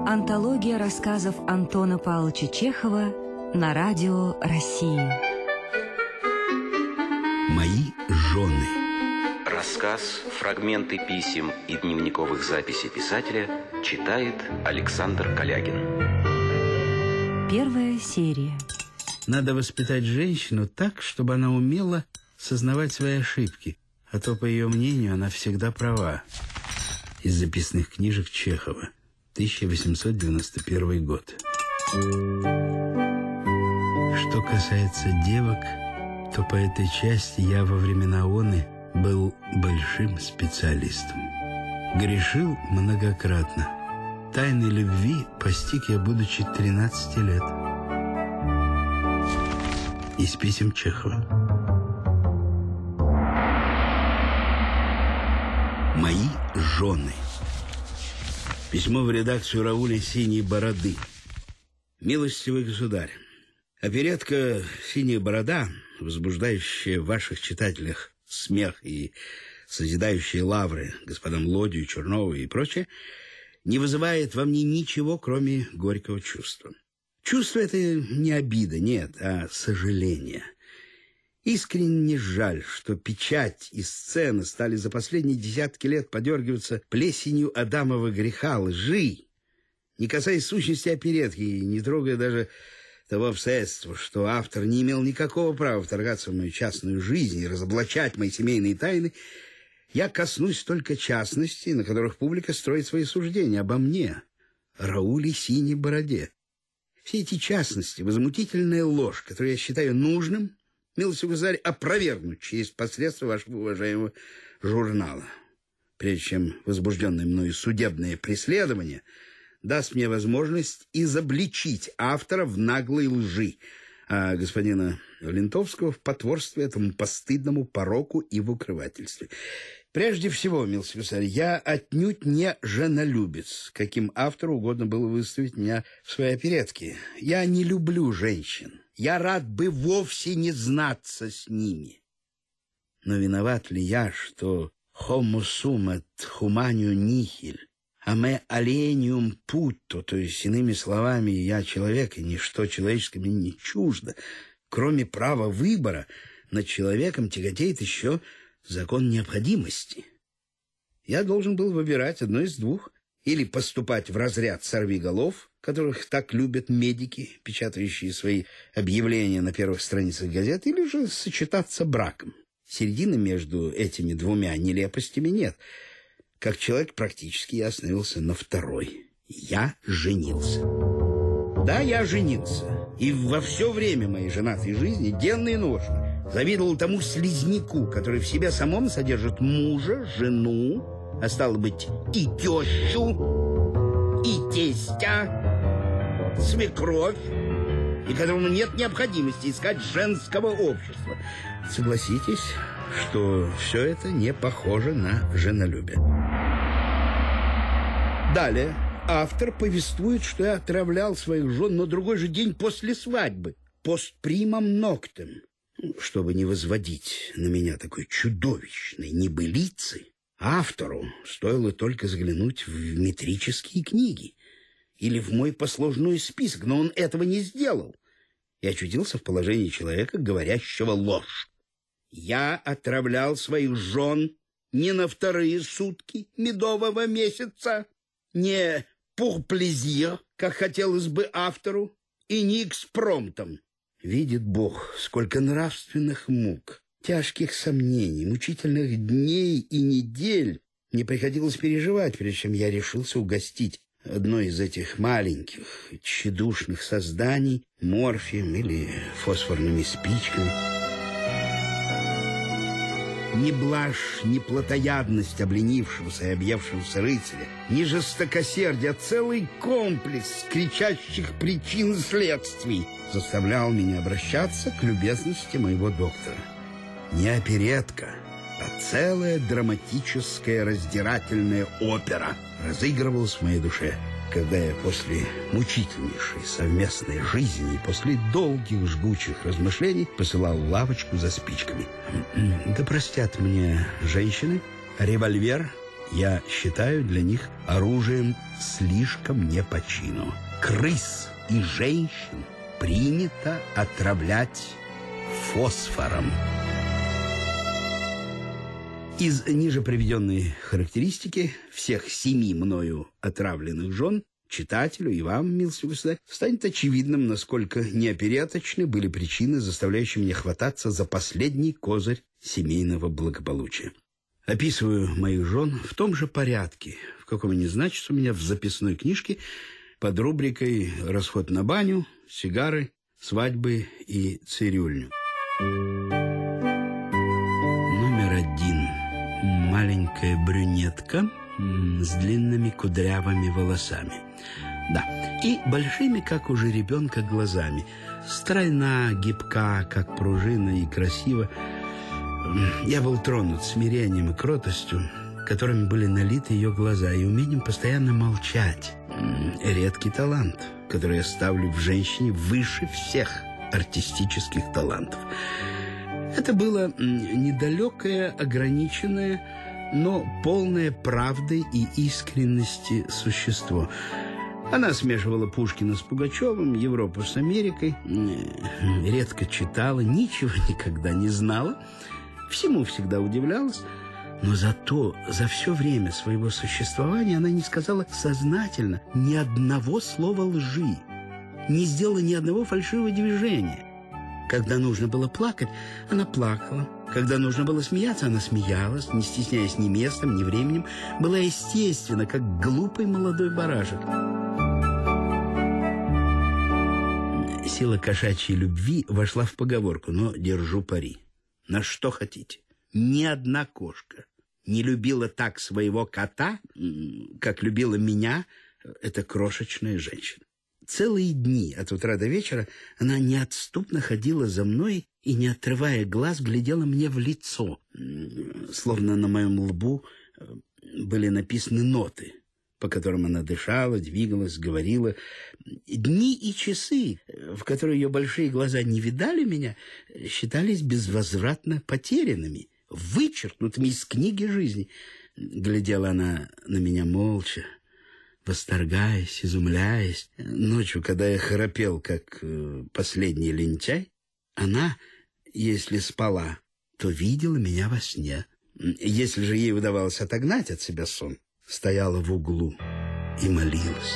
Антология рассказов Антона Павловича Чехова на радио России. Мои жены. Рассказ, фрагменты писем и дневниковых записей писателя читает Александр Калягин. Первая серия. Надо воспитать женщину так, чтобы она умела сознавать свои ошибки, а то, по ее мнению, она всегда права. Из записных книжек Чехова, 1891 год. Что касается девок, то по этой части я во времена оны был большим специалистом. Грешил многократно. Тайны любви постиг я, будучи 13 лет. Из писем Чехова. Мои жены. Письмо в редакцию Рауля «Синей бороды». Милостивый государь, оперетка «Синяя борода», возбуждающая в ваших читателях смех и созидающая лавры господам Лодию, Чернову и прочее, не вызывает во мне ничего, кроме горького чувства. Чувство это не обида, нет, а сожаление. Искренне жаль, что печать и сцена стали за последние десятки лет подергиваться плесенью Адамова греха, лжи, не касаясь сущности оперетки и не трогая даже того обстоятельства, что автор не имел никакого права вторгаться в мою частную жизнь и разоблачать мои семейные тайны. Я коснусь только частностей, на которых публика строит свои суждения обо мне, Рауле Синей Бороде. Все эти частности — возмутительная ложь, которую я считаю нужным, милостивый государь, опровергнуть через посредство вашего уважаемого журнала, прежде чем возбужденное мною судебное преследование даст мне возможность изобличить автора в наглой лжи, а господина Лентовского в потворстве этому постыдному пороку и в укрывательстве. Прежде всего, милостивый государь, я отнюдь не женолюбец, каким автору угодно было выставить меня в своей оперетке. Я не люблю женщин. Я рад бы вовсе не знаться с ними. Но виноват ли я, что homo sum et humanium nihil, а me alienium puto, то есть, иными словами, я человек, и ничто человеческое мне не чуждо. Кроме права выбора, над человеком тяготеет еще закон необходимости. Я должен был выбирать одно из двух: или поступать в разряд сорвиголов, которых так любят медики, печатающие свои объявления на первых страницах газет, или же сочетаться браком. Середины между этими двумя нелепостями нет. Как человек практически я остановился на второй. Я женился. Да, я женился. И во все время моей женатой жизни, денно и ношно, завидовал тому слизняку, который в себе самом содержит мужа, жену, а стало быть, и тещу, и тестя, свекровь, и которому нет необходимости искать женского общества. Согласитесь, что все это не похоже на женолюбие. Далее автор повествует, что я отравлял своих жен на другой же день после свадьбы, постпримам ноктем. Чтобы не возводить на меня такой чудовищной небылицы, автору стоило только заглянуть в метрические книги или в мой послужной список, но он этого не сделал и очутился в положении человека, говорящего ложь. Я отравлял своих жен не на вторые сутки медового месяца, не pour plaisir, как хотелось бы автору, и не экспромтом. Видит Бог, сколько нравственных мук, тяжких сомнений, мучительных дней и недель мне приходилось переживать, прежде чем я решился угостить одно из этих маленьких, тщедушных созданий морфием или фосфорными спичками. Ни блажь, ни плотоядность обленившегося и объевшегося рыцаря, ни жестокосердие, а целый комплекс кричащих причин и следствий заставлял меня обращаться к любезности моего доктора. Не оперетка, а целая драматическая раздирательная опера разыгрывалась в моей душе, когда я после мучительнейшей совместной жизни и после долгих жгучих размышлений посылал в лавочку за спичками. Да простят мне женщины, револьвер я считаю для них оружием слишком не по чину. Крыс и женщин принято отравлять фосфором. Из ниже приведенной характеристики всех 7 мною отравленных жен читателю и вам, милостивый государь, станет очевидным, насколько неопереточны были причины, заставляющие меня хвататься за последний козырь семейного благополучия. Описываю моих жен в том же порядке, в каком они значатся у меня в записной книжке под рубрикой «Расход на баню, сигары, свадьбы и цирюльню». Номер 1. Маленькая брюнетка с длинными кудрявыми волосами. Да, и большими, как у жеребенка, глазами. Стройна, гибка, как пружина, и красива. Я был тронут смирением и кротостью, которыми были налиты ее глаза, и умением постоянно молчать. Редкий талант, который я ставлю в женщине выше всех артистических талантов. Это было недалекое, ограниченное, но полное правды и искренности существо. Она смешивала Пушкина с Пугачевым, Европу с Америкой, редко читала, ничего никогда не знала, всему всегда удивлялась, но зато за все время своего существования она не сказала сознательно ни одного слова лжи, не сделала ни одного фальшивого движения. Когда нужно было плакать, она плакала. Когда нужно было смеяться, она смеялась, не стесняясь ни местом, ни временем, была естественна, как глупый молодой барашек. Сила кошачьей любви вошла в поговорку, но держу пари. На что хотите. Ни одна кошка не любила так своего кота, как любила меня эта крошечная женщина. Целые дни от утра до вечера она неотступно ходила за мной и, не отрывая глаз, глядела мне в лицо, словно на моем лбу были написаны ноты, по которым она дышала, двигалась, говорила. Дни и часы, в которые ее большие глаза не видали меня, считались безвозвратно потерянными, вычеркнутыми из книги жизни. Глядела она на меня молча, восторгаясь, изумляясь. Ночью, когда я храпел, как последний лентяй, она, если спала, то видела меня во сне. Если же ей удавалось отогнать от себя сон, стояла в углу и молилась.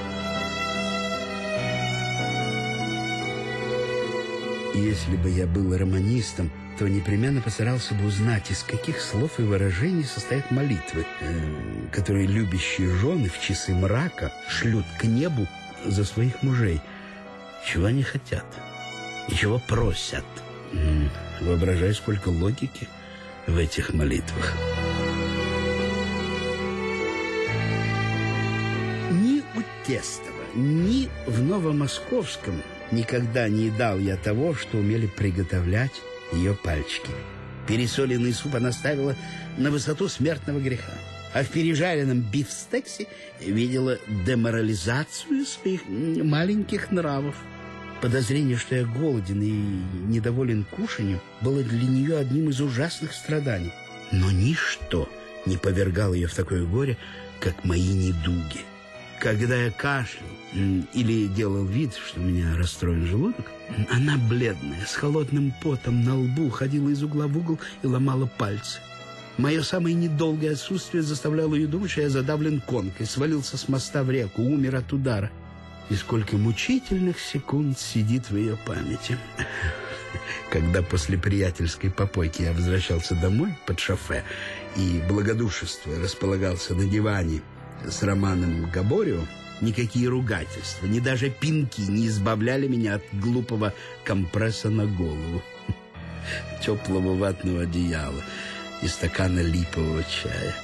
Если бы я был романистом, то непременно постарался бы узнать, из каких слов и выражений состоят молитвы, которые любящие жены в часы мрака шлют к небу за своих мужей. Чего они хотят и чего просят. Воображай, сколько логики в этих молитвах. Ни у Тестова, ни в Новомосковском никогда не едал я того, что умели приготовлять ее пальчики. Пересоленный суп она ставила на высоту смертного греха, а в пережаренном бифстексе видела деморализацию своих маленьких нравов. Подозрение, что я голоден и недоволен кушанью, было для нее одним из ужасных страданий. Но ничто не повергало ее в такое горе, как мои недуги. Когда я кашлял или делал вид, что у меня расстроен желудок, она, бледная, с холодным потом на лбу, ходила из угла в угол и ломала пальцы. Мое самое недолгое отсутствие заставляло ее думать, что я задавлен конкой, свалился с моста в реку, умер от удара. И сколько мучительных секунд сидит в ее памяти. Когда после приятельской попойки я возвращался домой под шофе и, благодушествуя, располагался на диване с Романом Габорио, никакие ругательства, ни даже пинки не избавляли меня от глупого компресса на голову, теплого ватного одеяла и стакана липового чая.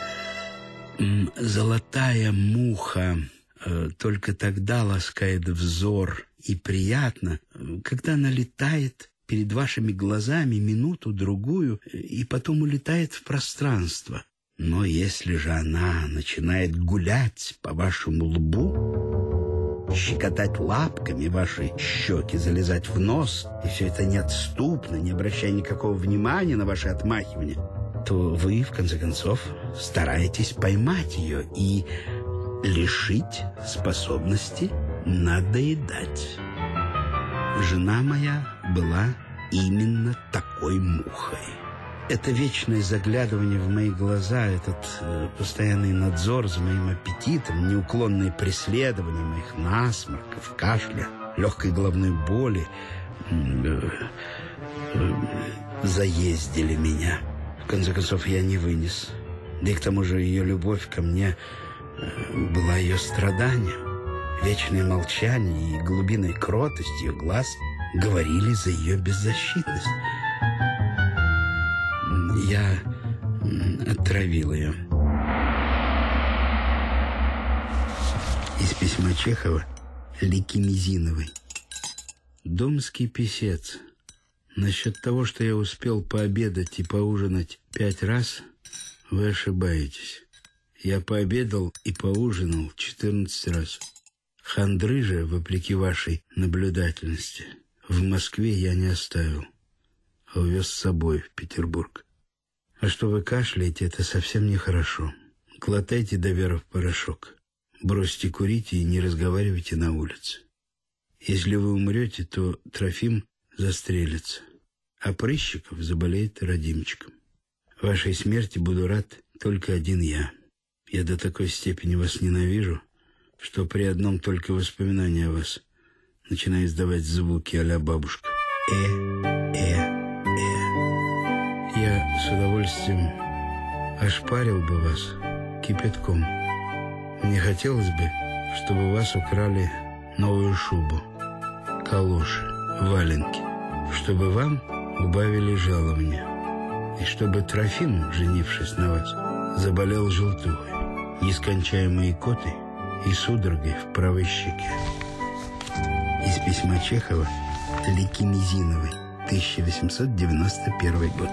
Золотая муха только тогда ласкает взор и приятно, когда она летает перед вашими глазами минуту-другую и потом улетает в пространство. Но если же она начинает гулять по вашему лбу, щекотать лапками ваши щеки, залезать в нос, и все это неотступно, не обращая никакого внимания на ваши отмахивания, то вы, в конце концов, стараетесь поймать ее и лишить способности надоедать. Жена моя была именно такой мухой. Это вечное заглядывание в мои глаза, этот постоянный надзор за моим аппетитом, неуклонные преследования моих насморков, кашля, легкой головной боли заездили меня. В конце концов, я не вынес. Да и к тому же ее любовь ко мне была ее страданием. Вечное молчание и глубинная кротость ее глаз говорили за ее беззащитность. Я отравил ее. Из письма Чехова Лике Мизиновой. Домский писец. Насчет того, что я успел пообедать и поужинать 5 раз, вы ошибаетесь. Я пообедал и поужинал 14 раз. Хандры же, вопреки вашей наблюдательности, в Москве я не оставил, а увез с собой в Петербург. А что вы кашляете, это совсем нехорошо. Глотайте до веры в порошок. Бросьте курить и не разговаривайте на улице. Если вы умрете, то Трофим застрелится, а Прыщиков заболеет родимчиком. Вашей смерти буду рад только один я. Я до такой степени вас ненавижу, что при одном только воспоминании о вас начинаю издавать звуки а-ля бабушка. Я с удовольствием ошпарил бы вас кипятком. Мне хотелось бы, чтобы у вас украли новую шубу, калоши, валенки, чтобы вам убавили жалования, и чтобы Трофим, женившись на вас, заболел желтухой, нескончаемой икотой и судорогой в правой щеке. Из письма Чехова Лике Мизиновой, 1891 год.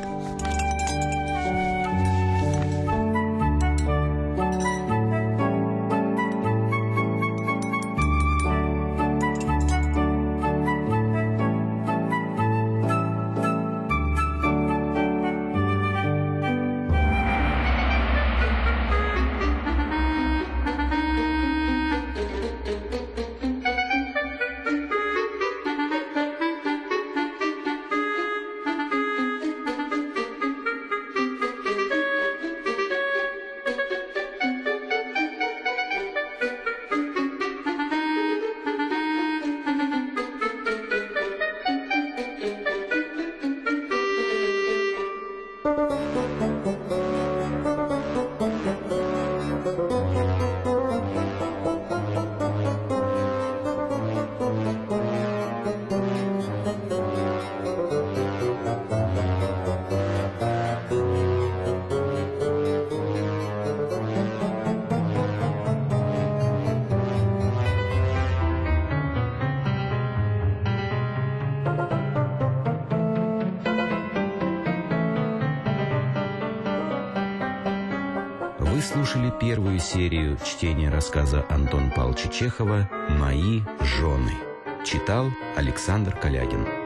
Вы слушали первую серию чтения рассказа Антона Павловича Чехова «Мои жены». Читал Александр Калягин.